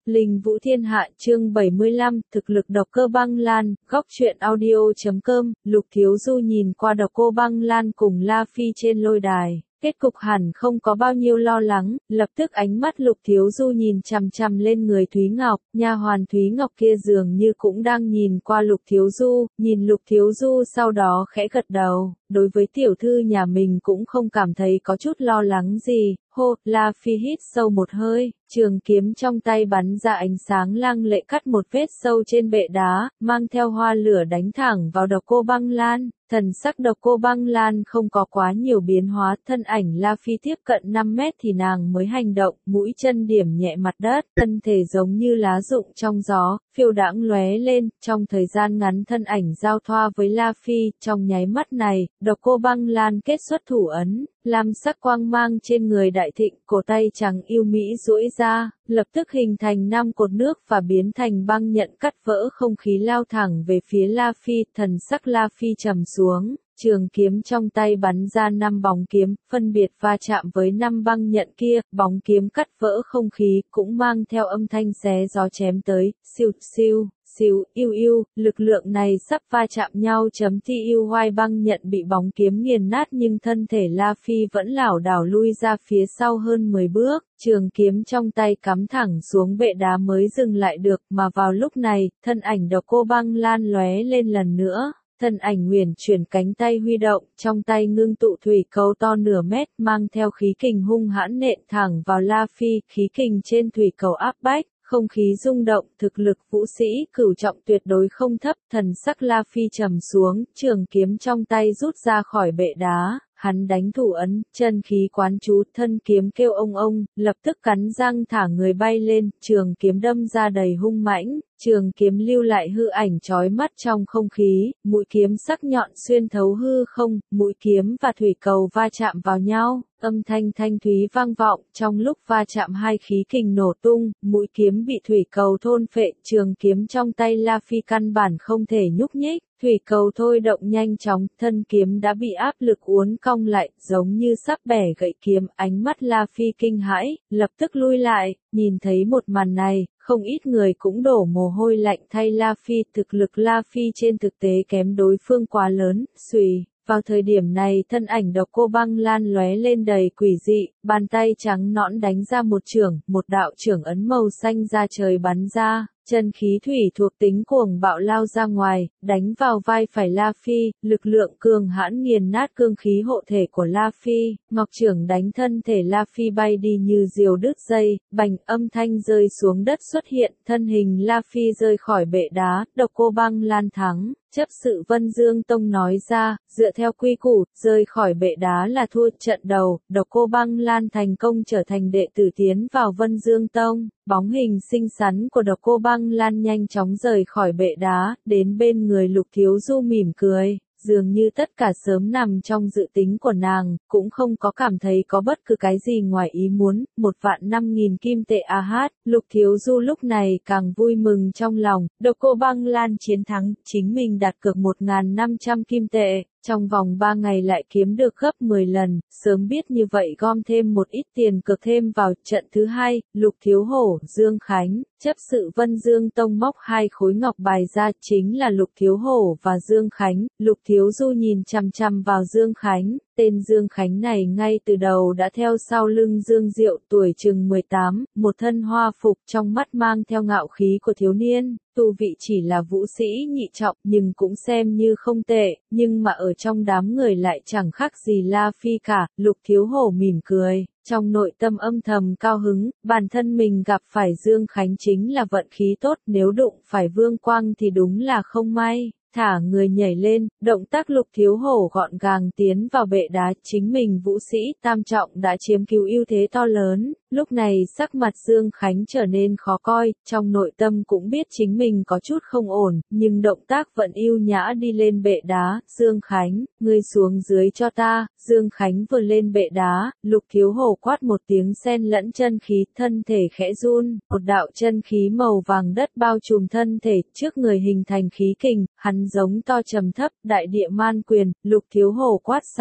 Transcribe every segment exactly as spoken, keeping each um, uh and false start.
Linh Vũ Thiên Hạ chương bảy mươi lăm, thực lực Độc Cô Băng Lan, góc truyện audio.com, Lục Thiếu Du nhìn qua Độc Cô Băng Lan cùng La Phi trên lôi đài. Kết cục hẳn không có bao nhiêu lo lắng, lập tức ánh mắt Lục Thiếu Du nhìn chằm chằm lên người Thúy Ngọc, nha hoàn Thúy Ngọc kia dường như cũng đang nhìn qua Lục Thiếu Du, nhìn Lục Thiếu Du sau đó khẽ gật đầu, đối với tiểu thư nhà mình cũng không cảm thấy có chút lo lắng gì. Hô, La Phi hít sâu một hơi, trường kiếm trong tay bắn ra ánh sáng lăng lệ cắt một vết sâu trên bệ đá, mang theo hoa lửa đánh thẳng vào Độc Cô Băng Lan. Thần sắc Độc Cô Băng Lan không có quá nhiều biến hóa, thân ảnh La Phi tiếp cận năm mét thì nàng mới hành động, mũi chân điểm nhẹ mặt đất, thân thể giống như lá rụng trong gió, phiêu đãng lóe lên, trong thời gian ngắn thân ảnh giao thoa với La Phi, trong nháy mắt này, Độc Cô Băng Lan kết xuất thủ ấn, lam sắc quang mang trên người đại thịnh, cổ tay trắng yêu mỹ duỗi ra, lập tức hình thành năm cột nước và biến thành băng nhận cắt vỡ không khí lao thẳng về phía La Phi, thần sắc La Phi trầm xuống, trường kiếm trong tay bắn ra năm bóng kiếm, phân biệt va chạm với năm băng nhận kia, bóng kiếm cắt vỡ không khí, cũng mang theo âm thanh xé gió chém tới, siêu siêu. Siêu, yêu yêu, lực lượng này sắp va chạm nhau chấm thi yêu hoai băng nhận bị bóng kiếm nghiền nát nhưng thân thể La Phi vẫn lảo đảo lui ra phía sau hơn mười bước, trường kiếm trong tay cắm thẳng xuống bệ đá mới dừng lại được mà vào lúc này, thân ảnh Độc Cô Băng Lan lóe lên lần nữa. Thân ảnh huyền chuyển cánh tay huy động, trong tay ngưng tụ thủy cầu to nửa mét mang theo khí kình hung hãn nện thẳng vào La Phi, khí kình trên thủy cầu áp bách. Không khí rung động, thực lực vũ sĩ cửu trọng tuyệt đối không thấp, thần sắc La Phi trầm xuống, trường kiếm trong tay rút ra khỏi bệ đá, hắn đánh thủ ấn, chân khí quán chú, thân kiếm kêu ông ông, lập tức cắn răng thả người bay lên, trường kiếm đâm ra đầy hung mãnh, trường kiếm lưu lại hư ảnh chói mắt trong không khí, mũi kiếm sắc nhọn xuyên thấu hư không, mũi kiếm và thủy cầu va chạm vào nhau. Âm thanh thanh thúy vang vọng, trong lúc va chạm hai khí kình nổ tung, mũi kiếm bị thủy cầu thôn phệ, trường kiếm trong tay La Phi căn bản không thể nhúc nhích, thủy cầu thôi động nhanh chóng, thân kiếm đã bị áp lực uốn cong lại, giống như sắp bẻ gãy kiếm, ánh mắt La Phi kinh hãi, lập tức lui lại, nhìn thấy một màn này, không ít người cũng đổ mồ hôi lạnh thay La Phi, thực lực La Phi trên thực tế kém đối phương quá lớn, xùy. Vào thời điểm này thân ảnh Độc Cô Băng Lan lóe lên đầy quỷ dị, bàn tay trắng nõn đánh ra một chưởng, một đạo chưởng ấn màu xanh ra trời bắn ra, chân khí thủy thuộc tính cuồng bạo lao ra ngoài, đánh vào vai phải La Phi, lực lượng cường hãn nghiền nát cương khí hộ thể của La Phi, ngọc chưởng đánh thân thể La Phi bay đi như diều đứt dây, bành âm thanh rơi xuống đất xuất hiện, thân hình La Phi rơi khỏi bệ đá, Độc Cô Băng Lan thắng. Chấp sự Vân Dương Tông nói ra, dựa theo quy củ, rơi khỏi bệ đá là thua trận đầu, Độc Cô Băng Lan thành công trở thành đệ tử tiến vào Vân Dương Tông, bóng hình xinh xắn của Độc Cô Băng Lan nhanh chóng rời khỏi bệ đá, đến bên người Lục Thiếu Du mỉm cười. Dường như tất cả sớm nằm trong dự tính của nàng, cũng không có cảm thấy có bất cứ cái gì ngoài ý muốn, một vạn năm nghìn kim tệ a hát, Lục Thiếu Du lúc này càng vui mừng trong lòng, Độc Cô Băng Lan chiến thắng, chính mình đặt cược một nghìn năm trăm kim tệ. Trong vòng ba ngày lại kiếm được gấp mười lần, sớm biết như vậy gom thêm một ít tiền cược thêm vào trận thứ hai, Lục Thiếu Hổ, Dương Khánh, chấp sự Vân Dương Tông móc hai khối ngọc bài ra chính là Lục Thiếu Hổ và Dương Khánh, Lục Thiếu Du nhìn chằm chằm vào Dương Khánh, tên Dương Khánh này ngay từ đầu đã theo sau lưng Dương Diệu tuổi chừng mười tám, một thân hoa phục trong mắt mang theo ngạo khí của thiếu niên. Tu vị chỉ là vũ sĩ nhị trọng nhưng cũng xem như không tệ, nhưng mà ở trong đám người lại chẳng khác gì La Phi cả, Lục Thiếu Hổ mỉm cười, trong nội tâm âm thầm cao hứng, bản thân mình gặp phải Dương Khánh chính là vận khí tốt, nếu đụng phải Vương Quang thì đúng là không may. Thả người nhảy lên, động tác Lục Thiếu Hổ gọn gàng tiến vào bệ đá, chính mình vũ sĩ tam trọng đã chiếm cứu ưu thế to lớn, lúc này sắc mặt Dương Khánh trở nên khó coi, trong nội tâm cũng biết chính mình có chút không ổn, nhưng động tác vẫn ưu nhã đi lên bệ đá, Dương Khánh, ngươi xuống dưới cho ta, Dương Khánh vừa lên bệ đá, Lục Thiếu Hổ quát một tiếng xen lẫn chân khí, thân thể khẽ run, một đạo chân khí màu vàng đất bao trùm thân thể, trước người hình thành khí kình, hắn giống to trầm thấp, đại địa man quyền, Lục Thiếu Hổ quát xong,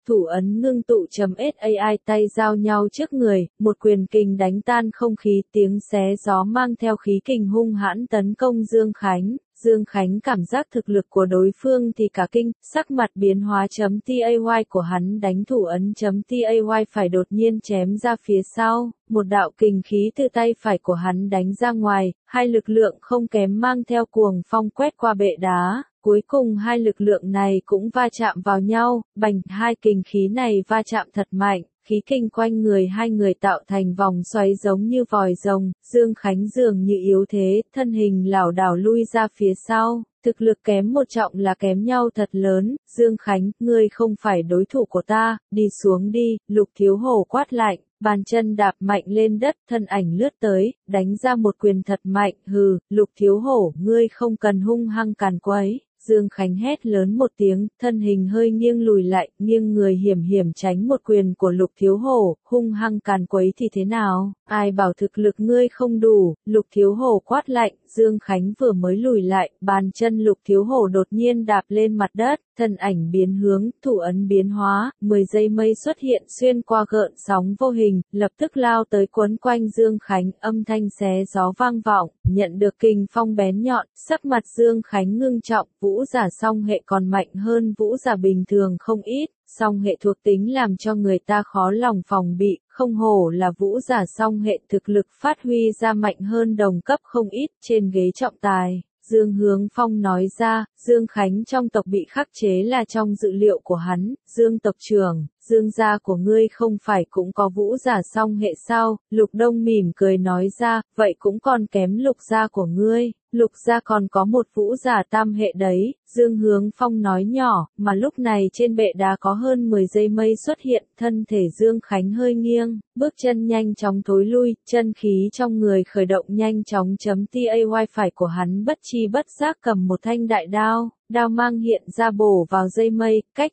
thủ ấn ngưng tụ chấm sai tay giao nhau trước người, một quyền kình đánh tan không khí, tiếng xé gió mang theo khí kình hung hãn tấn công Dương Khánh. Dương Khánh cảm giác thực lực của đối phương thì cả kinh, sắc mặt biến hóa chấm tay của hắn đánh thủ ấn chấm tay phải đột nhiên chém ra phía sau, một đạo kình khí từ tay phải của hắn đánh ra ngoài, hai lực lượng không kém mang theo cuồng phong quét qua bệ đá. Cuối cùng hai lực lượng này cũng va chạm vào nhau, bành, hai kình khí này va chạm thật mạnh, khí kình quanh người hai người tạo thành vòng xoáy giống như vòi rồng, Dương Khánh dường như yếu thế, thân hình lảo đảo lui ra phía sau, thực lực kém một trọng là kém nhau thật lớn, Dương Khánh, ngươi không phải đối thủ của ta, đi xuống đi, Lục Thiếu Hổ quát lạnh. Bàn chân đạp mạnh lên đất, thân ảnh lướt tới, đánh ra một quyền thật mạnh, hừ, Lục Thiếu Hổ, ngươi không cần hung hăng càn quấy. Dương Khánh hét lớn một tiếng, thân hình hơi nghiêng lùi lại, nghiêng người hiểm hiểm tránh một quyền của Lục Thiếu Hổ, hung hăng càn quấy thì thế nào, ai bảo thực lực ngươi không đủ, Lục Thiếu Hổ quát lạnh, Dương Khánh vừa mới lùi lại, bàn chân Lục Thiếu Hổ đột nhiên đạp lên mặt đất, thân ảnh biến hướng, thủ ấn biến hóa, mười dây mây xuất hiện xuyên qua gợn sóng vô hình, lập tức lao tới quấn quanh Dương Khánh, âm thanh xé gió vang vọng, nhận được kình phong bén nhọn, sắc mặt Dương Khánh ngưng trọng, vũ giả song hệ còn mạnh hơn vũ giả bình thường không ít, song hệ thuộc tính làm cho người ta khó lòng phòng bị, không hổ là vũ giả song hệ thực lực phát huy ra mạnh hơn đồng cấp không ít, trên ghế trọng tài. Dương Hướng Phong nói ra, Dương Khánh trong tộc bị khắc chế là trong dự liệu của hắn, Dương tộc trưởng, Dương gia của ngươi không phải cũng có vũ giả song hệ sao, Lục Đông mỉm cười nói ra, vậy cũng còn kém Lục gia của ngươi, Lục gia còn có một vũ giả tam hệ đấy, Dương Hướng Phong nói nhỏ, mà lúc này trên bệ đá có hơn mười dây mây xuất hiện, thân thể Dương Khánh hơi nghiêng, bước chân nhanh chóng thối lui, chân khí trong người khởi động nhanh chóng chấm tay phải của hắn bất chi bất giác cầm một thanh đại đao. Đao mang hiện ra bổ vào dây mây, cách